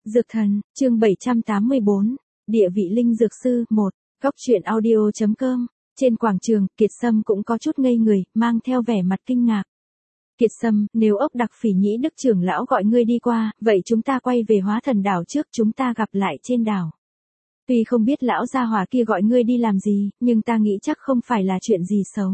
Dược thần, chương 784, địa vị linh dược sư, 1, góc truyện audio.com, trên quảng trường, Kiệt Sâm cũng có chút ngây người, mang theo vẻ mặt kinh ngạc. Kiệt Sâm, nếu ốc đặc phỉ nhĩ đức trưởng lão gọi ngươi đi qua, vậy chúng ta quay về hóa thần đảo trước, chúng ta gặp lại trên đảo. Tuy không biết lão gia hỏa kia gọi ngươi đi làm gì, nhưng ta nghĩ chắc không phải là chuyện gì xấu.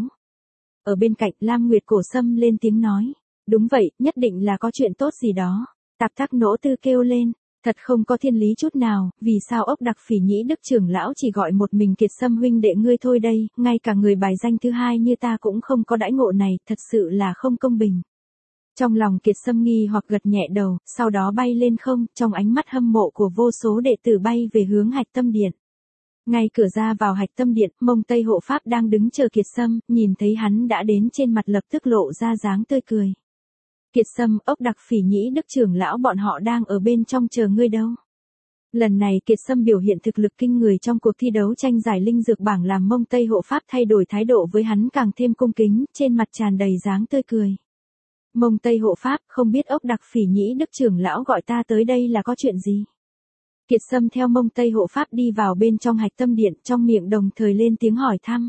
Ở bên cạnh, Lam Nguyệt Cổ Sâm lên tiếng nói. Đúng vậy, nhất định là có chuyện tốt gì đó. Tạp Thác Nỗ Tư kêu lên. Thật không có thiên lý chút nào, vì sao ốc đặc phỉ nhĩ đức trưởng lão chỉ gọi một mình Kiệt Sâm huynh đệ ngươi thôi đây, ngay cả người bài danh thứ hai như ta cũng không có đãi ngộ này, thật sự là không công bình. Trong lòng Kiệt Sâm nghi hoặc gật nhẹ đầu, sau đó bay lên không, trong ánh mắt hâm mộ của vô số đệ tử bay về hướng Hạch Tâm Điện. Ngay cửa ra vào Hạch Tâm Điện, Mông Tây hộ pháp đang đứng chờ Kiệt Sâm, nhìn thấy hắn đã đến trên mặt lập tức lộ ra dáng tươi cười. Kiệt Sâm, ốc đặc phỉ nhĩ đức trưởng lão bọn họ đang ở bên trong chờ ngươi đâu. Lần này Kiệt Sâm biểu hiện thực lực kinh người trong cuộc thi đấu tranh giải linh dược bảng làm Mông Tây hộ pháp thay đổi thái độ với hắn càng thêm cung kính, trên mặt tràn đầy dáng tươi cười. Mông Tây hộ pháp, không biết ốc đặc phỉ nhĩ đức trưởng lão gọi ta tới đây là có chuyện gì? Kiệt Sâm theo Mông Tây hộ pháp đi vào bên trong Hạch Tâm Điện, trong miệng đồng thời lên tiếng hỏi thăm.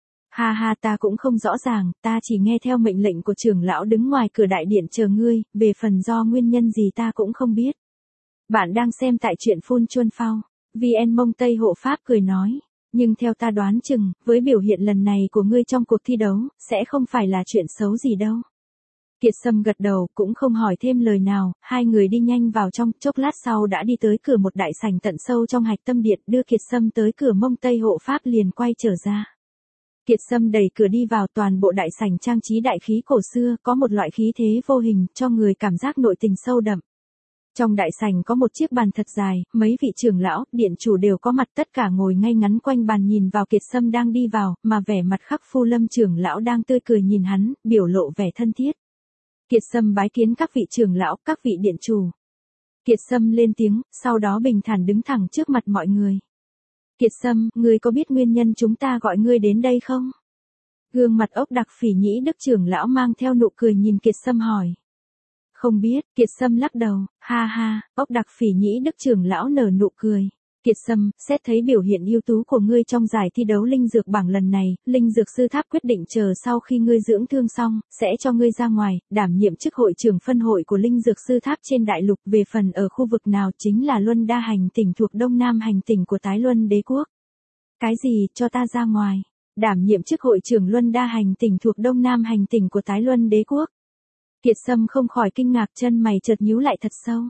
Ha ha, ta cũng không rõ ràng, ta chỉ nghe theo mệnh lệnh của trưởng lão đứng ngoài cửa đại điện chờ ngươi, về phần do nguyên nhân gì ta cũng không biết. Bạn đang xem tại truyện Phun Chuân Phao. VN Mông Tây hộ pháp cười nói, nhưng theo ta đoán chừng, với biểu hiện lần này của ngươi trong cuộc thi đấu, sẽ không phải là chuyện xấu gì đâu. Kiệt Sâm gật đầu, cũng không hỏi thêm lời nào, hai người đi nhanh vào trong, chốc lát sau đã đi tới cửa một đại sảnh tận sâu trong Hạch Tâm Điện, đưa Kiệt Sâm tới cửa. Mông Tây hộ pháp liền quay trở ra. Kiệt Sâm đẩy cửa đi vào, toàn bộ đại sảnh trang trí đại khí cổ xưa, có một loại khí thế vô hình, cho người cảm giác nội tình sâu đậm. Trong đại sảnh có một chiếc bàn thật dài, mấy vị trưởng lão, điện chủ đều có mặt, tất cả ngồi ngay ngắn quanh bàn nhìn vào Kiệt Sâm đang đi vào, mà vẻ mặt Khắc Phu Lâm trưởng lão đang tươi cười nhìn hắn, biểu lộ vẻ thân thiết. Kiệt Sâm bái kiến các vị trưởng lão, các vị điện chủ. Kiệt Sâm lên tiếng, sau đó bình thản đứng thẳng trước mặt mọi người. Kiệt Sâm, ngươi có biết nguyên nhân chúng ta gọi ngươi đến đây không? Gương mặt ốc đặc phỉ nhĩ đức trưởng lão mang theo nụ cười nhìn Kiệt Sâm hỏi. Không biết, Kiệt Sâm lắc đầu, ha ha, ốc đặc phỉ nhĩ đức trưởng lão nở nụ cười. Kiệt Sâm, xét thấy biểu hiện ưu tú của ngươi trong giải thi đấu linh dược bảng lần này, linh dược sư tháp quyết định chờ sau khi ngươi dưỡng thương xong, sẽ cho ngươi ra ngoài, đảm nhiệm chức hội trưởng phân hội của linh dược sư tháp trên đại lục, về phần ở khu vực nào chính là Luân Đa hành tỉnh thuộc Đông Nam hành tỉnh của Tái Luân Đế quốc. Cái gì, cho ta ra ngoài? Đảm nhiệm chức hội trưởng Luân Đa hành tỉnh thuộc Đông Nam hành tỉnh của Tái Luân Đế quốc. Kiệt Sâm không khỏi kinh ngạc, chân mày chợt nhíu lại thật sâu.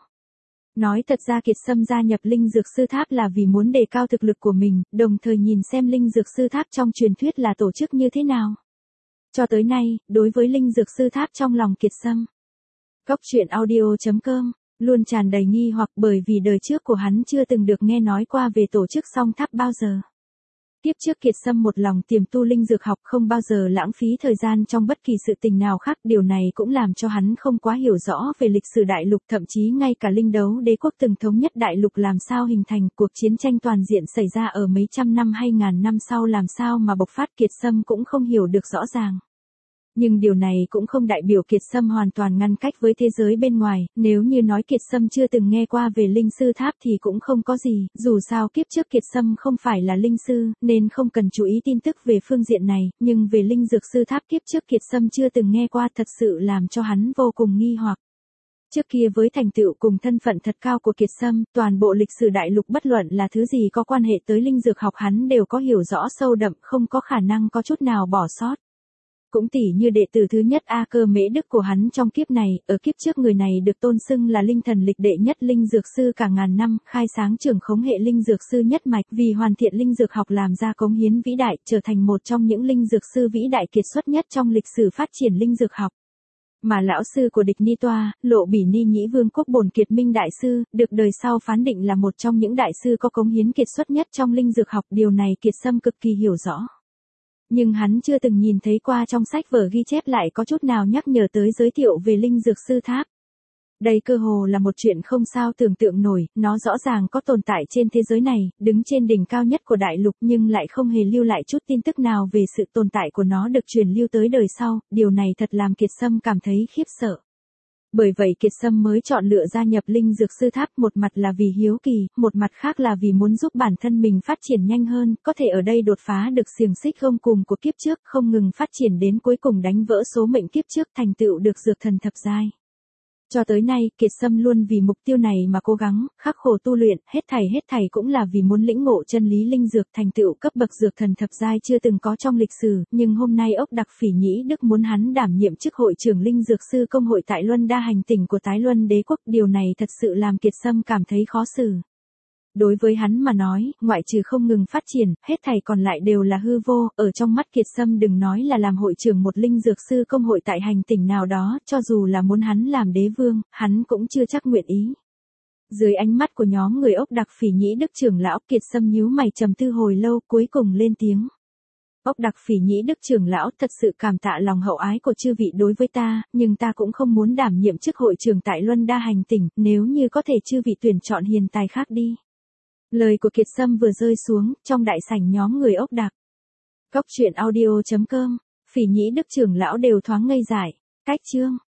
Nói thật ra Kiệt Sâm gia nhập linh dược sư tháp là vì muốn đề cao thực lực của mình, đồng thời nhìn xem linh dược sư tháp trong truyền thuyết là tổ chức như thế nào. Cho tới nay, đối với linh dược sư tháp trong lòng Kiệt Sâm, góc truyện audio.com, luôn tràn đầy nghi hoặc bởi vì đời trước của hắn chưa từng được nghe nói qua về tổ chức song tháp bao giờ. Tiếp trước Kiệt Sâm một lòng tiềm tu linh dược học, không bao giờ lãng phí thời gian trong bất kỳ sự tình nào khác, điều này cũng làm cho hắn không quá hiểu rõ về lịch sử đại lục, thậm chí ngay cả linh đấu đế quốc từng thống nhất đại lục làm sao hình thành, cuộc chiến tranh toàn diện xảy ra ở mấy trăm năm hay ngàn năm sau làm sao mà bộc phát, Kiệt Sâm cũng không hiểu được rõ ràng. Nhưng điều này cũng không đại biểu Kiệt Sâm hoàn toàn ngăn cách với thế giới bên ngoài, nếu như nói Kiệt Sâm chưa từng nghe qua về linh sư tháp thì cũng không có gì, dù sao kiếp trước Kiệt Sâm không phải là linh sư, nên không cần chú ý tin tức về phương diện này, nhưng về linh dược sư tháp kiếp trước Kiệt Sâm chưa từng nghe qua, thật sự làm cho hắn vô cùng nghi hoặc. Trước kia với thành tựu cùng thân phận thật cao của Kiệt Sâm, toàn bộ lịch sử đại lục bất luận là thứ gì có quan hệ tới linh dược học hắn đều có hiểu rõ sâu đậm, không có khả năng có chút nào bỏ sót. Cũng tỉ như đệ tử thứ nhất A Cơ Mễ Đức của hắn trong kiếp này, ở kiếp trước người này được tôn xưng là linh thần lịch đệ nhất linh dược sư cả ngàn năm, khai sáng trưởng khống hệ linh dược sư nhất mạch, vì hoàn thiện linh dược học làm ra cống hiến vĩ đại, trở thành một trong những linh dược sư vĩ đại kiệt xuất nhất trong lịch sử phát triển linh dược học. Mà lão sư của địch Ni Toa, Lộ Bỉ Ni Nhĩ Vương quốc Bổn Kiệt Minh đại sư, được đời sau phán định là một trong những đại sư có cống hiến kiệt xuất nhất trong linh dược học, điều này Kiệt Sâm cực kỳ hiểu rõ. Nhưng hắn chưa từng nhìn thấy qua trong sách vở ghi chép lại có chút nào nhắc nhở tới giới thiệu về linh dược sư tháp. Đây cơ hồ là một chuyện không sao tưởng tượng nổi, nó rõ ràng có tồn tại trên thế giới này, đứng trên đỉnh cao nhất của đại lục nhưng lại không hề lưu lại chút tin tức nào về sự tồn tại của nó được truyền lưu tới đời sau, điều này thật làm Kiệt Sâm cảm thấy khiếp sợ. Bởi vậy Kiệt Sâm mới chọn lựa gia nhập Linh Dược Sư Tháp, một mặt là vì hiếu kỳ, một mặt khác là vì muốn giúp bản thân mình phát triển nhanh hơn, có thể ở đây đột phá được xiềng xích gông cùm của kiếp trước, không ngừng phát triển đến cuối cùng đánh vỡ số mệnh kiếp trước, thành tựu được dược thần thập giai. Cho tới nay, Kiệt Sâm luôn vì mục tiêu này mà cố gắng, khắc khổ tu luyện, hết thảy cũng là vì muốn lĩnh ngộ chân lý linh dược, thành tựu cấp bậc dược thần thập giai chưa từng có trong lịch sử, nhưng hôm nay Ốc Đặc Phỉ Nhĩ Đức muốn hắn đảm nhiệm chức hội trưởng Linh Dược Sư Công hội tại Luân Đa hành tỉnh của Tái Luân Đế quốc, điều này thật sự làm Kiệt Sâm cảm thấy khó xử. Đối với hắn mà nói, ngoại trừ không ngừng phát triển, hết thảy còn lại đều là hư vô, ở trong mắt Kiệt Sâm đừng nói là làm hội trưởng một linh dược sư công hội tại hành tỉnh nào đó, cho dù là muốn hắn làm đế vương, hắn cũng chưa chắc nguyện ý. Dưới ánh mắt của nhóm người Ốc Đặc Phỉ Nhĩ Đức trưởng lão, Kiệt Sâm nhíu mày trầm tư hồi lâu, cuối cùng lên tiếng. Ốc Đặc Phỉ Nhĩ Đức trưởng lão, thật sự cảm tạ lòng hậu ái của chư vị đối với ta, nhưng ta cũng không muốn đảm nhiệm chức hội trưởng tại Luân Đa hành tỉnh, nếu như có thể chư vị tuyển chọn hiền tài khác đi. Lời của Kiệt Sâm vừa rơi xuống, trong đại sảnh nhóm người Ốc Đặc. Góc truyện audio.com, Phỉ Nhĩ Đức trưởng lão đều thoáng ngây dại. Cách chương